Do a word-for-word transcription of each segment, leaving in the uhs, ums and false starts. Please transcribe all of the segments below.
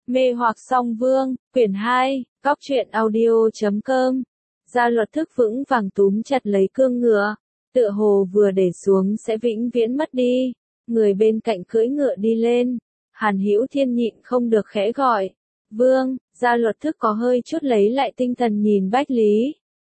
Mê hoặc song vương, quyển hai, góc truyện audio chấm com. Gia Luật thức vững vàng túm chặt lấy cương ngựa, tựa hồ vừa để xuống sẽ vĩnh viễn mất đi. Người bên cạnh cưỡi ngựa đi lên, Hàn Hữu Thiên nhịn không được khẽ gọi, "Vương." Gia Luật thức có hơi chút lấy lại tinh thần nhìn Bách Lý.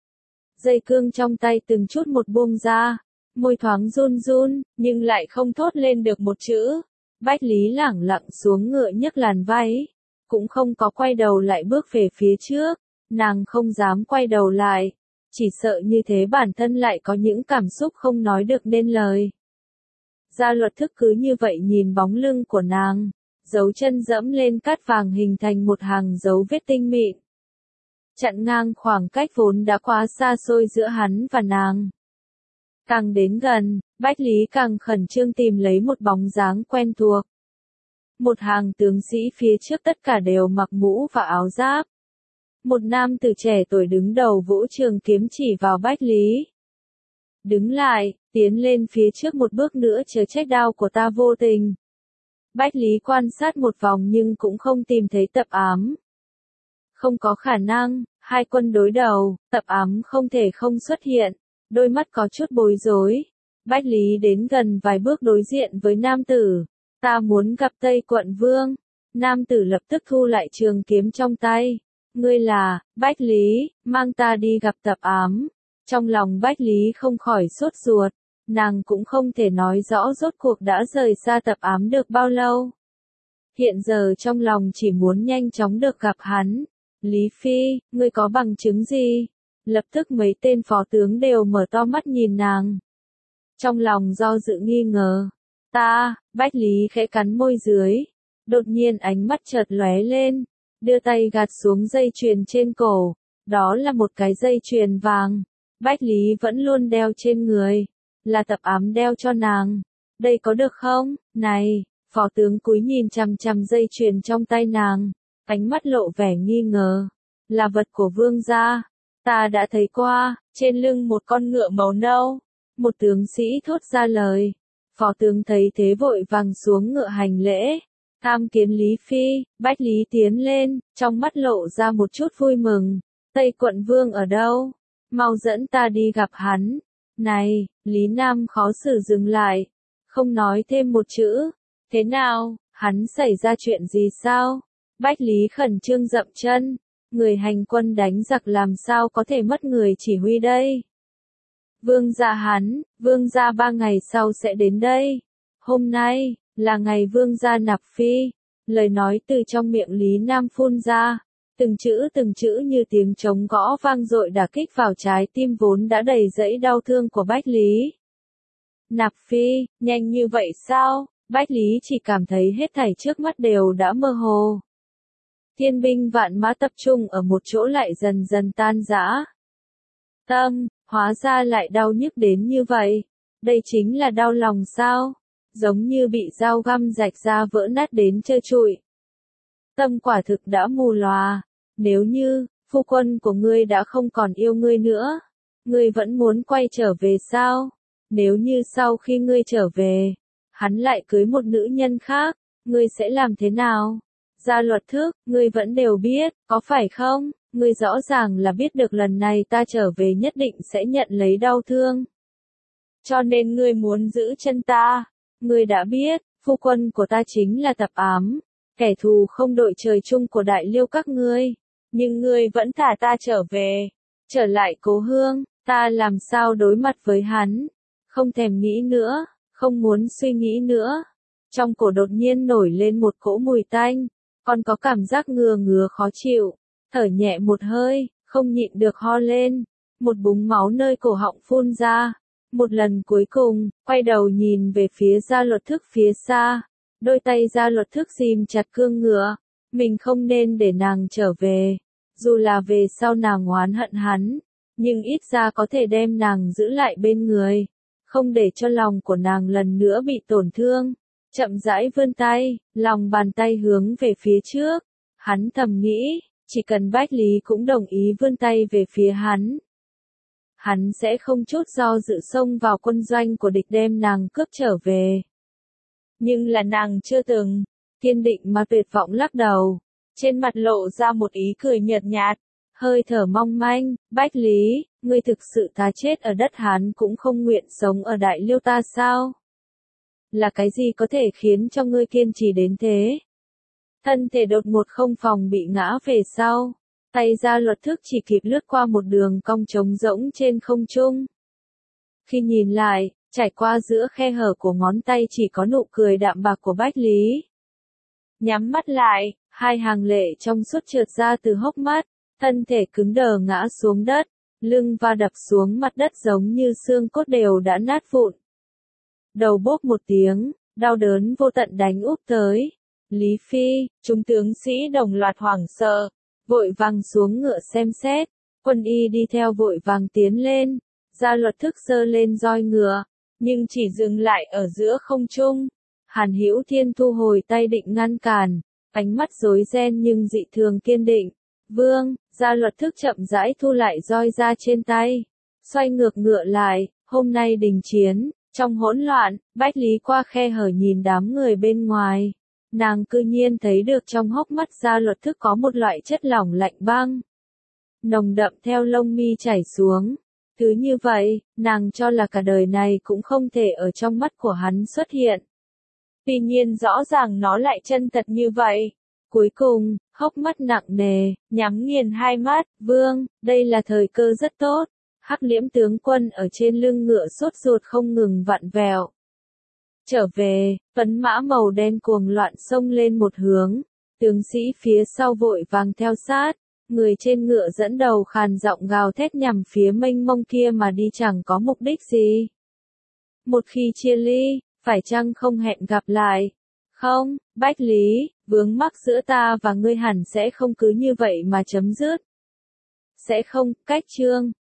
Dây cương trong tay từng chút một buông ra, môi thoáng run run, nhưng lại không thốt lên được một chữ. Bách Lý lẳng lặng xuống ngựa nhấc làn váy, cũng không có quay đầu lại bước về phía trước, nàng không dám quay đầu lại, chỉ sợ như thế bản thân lại có những cảm xúc không nói được nên lời. Gia Luật thức cứ như vậy nhìn bóng lưng của nàng, dấu chân dẫm lên cát vàng hình thành một hàng dấu vết tinh mịn, chặn ngang khoảng cách vốn đã quá xa xôi giữa hắn và nàng. Càng đến gần, Bách Lý càng khẩn trương tìm lấy một bóng dáng quen thuộc. Một hàng tướng sĩ phía trước tất cả đều mặc mũ và áo giáp. Một nam tử trẻ tuổi đứng đầu vỗ trường kiếm chỉ vào Bách Lý. "Đứng lại, tiến lên phía trước một bước nữa chớ trách đao của ta vô tình." Bách Lý quan sát một vòng nhưng cũng không tìm thấy Tập Ám. Không có khả năng, hai quân đối đầu, Tập Ám không thể không xuất hiện. Đôi mắt có chút bối rối. Bách Lý đến gần vài bước đối diện với nam tử. "Ta muốn gặp Tây Quận Vương." Nam tử lập tức thu lại trường kiếm trong tay. "Ngươi là?" "Bách Lý, mang ta đi gặp Tập Ám." Trong lòng Bách Lý không khỏi sốt ruột. Nàng cũng không thể nói rõ rốt cuộc đã rời xa Tập Ám được bao lâu. Hiện giờ trong lòng chỉ muốn nhanh chóng được gặp hắn. "Lý Phi, ngươi có bằng chứng gì?" Lập tức mấy tên phó tướng đều mở to mắt nhìn nàng. Trong lòng do dự nghi ngờ. "Ta." Bách Lý khẽ cắn môi dưới. Đột nhiên ánh mắt chợt lóe lên, đưa tay gạt xuống dây chuyền trên cổ. Đó là một cái dây chuyền vàng. Bách Lý vẫn luôn đeo trên người. Là Tập Ám đeo cho nàng. "Đây có được không?" "Này." Phó tướng cúi nhìn chằm chằm dây chuyền trong tay nàng, ánh mắt lộ vẻ nghi ngờ. "Là vật của vương gia. Ta đã thấy qua, trên lưng một con ngựa màu nâu." Một tướng sĩ thốt ra lời. Phó tướng thấy thế vội vàng xuống ngựa hành lễ. "Tham kiến Lý Phi." Bách Lý tiến lên, trong mắt lộ ra một chút vui mừng. "Tây Quận Vương ở đâu? Mau dẫn ta đi gặp hắn." "Này." Lý Nam khó xử dừng lại, không nói thêm một chữ. "Thế nào, hắn xảy ra chuyện gì sao?" Bách Lý khẩn trương dậm chân. "Người hành quân đánh giặc làm sao có thể mất người chỉ huy đây?" "Vương gia hắn, vương gia ba ngày sau sẽ đến đây. Hôm nay, là ngày vương gia nạp phi." Lời nói từ trong miệng Lý Nam phun ra. Từng chữ từng chữ như tiếng trống gõ vang dội đả kích vào trái tim vốn đã đầy dẫy đau thương của Bách Lý. "Nạp phi, nhanh như vậy sao?" Bách Lý chỉ cảm thấy hết thảy trước mắt đều đã mơ hồ. Thiên binh vạn mã tập trung ở một chỗ lại dần dần tan rã. Tâm, hóa ra lại đau nhức đến như vậy. Đây chính là đau lòng sao? Giống như bị dao găm rạch ra vỡ nát đến trơ trụi. Tâm quả thực đã mù lòa. Nếu như, phu quân của ngươi đã không còn yêu ngươi nữa, ngươi vẫn muốn quay trở về sao? Nếu như sau khi ngươi trở về, hắn lại cưới một nữ nhân khác, ngươi sẽ làm thế nào? Gia Luật thức, ngươi vẫn đều biết, có phải không? Ngươi rõ ràng là biết được lần này ta trở về nhất định sẽ nhận lấy đau thương. Cho nên ngươi muốn giữ chân ta. Ngươi đã biết, phu quân của ta chính là Tập Ám, kẻ thù không đội trời chung của Đại Liêu các ngươi. Nhưng ngươi vẫn thả ta trở về, trở lại cố hương, ta làm sao đối mặt với hắn? Không thèm nghĩ nữa, không muốn suy nghĩ nữa." Trong cổ đột nhiên nổi lên một cỗ mùi tanh, còn có cảm giác ngừa ngứa khó chịu. Thở nhẹ một hơi, không nhịn được ho lên. Một búng máu nơi cổ họng phun ra. Một lần cuối cùng, quay đầu nhìn về phía Gia Luật thức phía xa. Đôi tay Gia Luật thức ghim chặt cương ngựa. Mình không nên để nàng trở về. Dù là về sau nàng oán hận hắn, nhưng ít ra có thể đem nàng giữ lại bên người. Không để cho lòng của nàng lần nữa bị tổn thương. Chậm rãi vươn tay, lòng bàn tay hướng về phía trước. Hắn thầm nghĩ, chỉ cần Bách Lý cũng đồng ý vươn tay về phía hắn, hắn sẽ không chút do dự xông vào quân doanh của địch đem nàng cướp trở về. Nhưng là nàng chưa từng, kiên định mà tuyệt vọng lắc đầu. trên mặt lộ ra một ý cười nhợt nhạt, hơi thở mong manh. Bách Lý, ngươi thực sự thà chết ở đất Hán cũng không nguyện sống ở Đại Liêu ta sao? Là cái gì có thể khiến cho ngươi kiên trì đến thế? Thân thể đột ngột không phòng bị ngã về sau, tay Gia Luật Thức chỉ kịp lướt qua một đường cong trống rỗng trên không trung. Khi nhìn lại, trải qua giữa khe hở của ngón tay chỉ có nụ cười đạm bạc của Bách Lý. Nhắm mắt lại, hai hàng lệ trong suốt trượt ra từ hốc mắt, thân thể cứng đờ ngã xuống đất, lưng va đập xuống mặt đất giống như xương cốt đều đã nát vụn. Đầu bốp một tiếng, đau đớn vô tận đánh úp tới. Lý Phi, chúng tướng sĩ đồng loạt hoảng sợ, vội vàng xuống ngựa xem xét, quân y đi theo vội vàng tiến lên, Gia Luật Thức giơ lên roi ngựa, nhưng chỉ dừng lại ở giữa không trung. Hàn Hữu Thiên thu hồi tay định ngăn cản, ánh mắt rối ren nhưng dị thường kiên định. Vương, Gia Luật Thức chậm rãi thu lại roi ra trên tay, xoay ngược ngựa lại, hôm nay đình chiến. Trong hỗn loạn, Bách Lý qua khe hở nhìn đám người bên ngoài. Nàng cư nhiên thấy được trong hốc mắt Gia Luật Thức có một loại chất lỏng lạnh băng, nồng đậm theo lông mi chảy xuống. Cứ như vậy, nàng cho là cả đời này cũng không thể ở trong mắt của hắn xuất hiện. Tuy nhiên rõ ràng nó lại chân thật như vậy. Cuối cùng, hốc mắt nặng nề, nhắm nghiền hai mắt. Vương, đây là thời cơ rất tốt. Hắc Liễm tướng quân ở trên lưng ngựa sốt ruột không ngừng vặn vẹo. Trở về, tuấn mã màu đen cuồng loạn xông lên một hướng, tướng sĩ phía sau vội vàng theo sát, người trên ngựa dẫn đầu khàn giọng gào thét nhằm phía mênh mông kia mà đi chẳng có mục đích gì. Một khi chia ly, phải chăng không hẹn gặp lại? Không, Bách Lý, vướng mắc giữa ta và ngươi hẳn sẽ không cứ như vậy mà chấm dứt. Sẽ không, cách chương.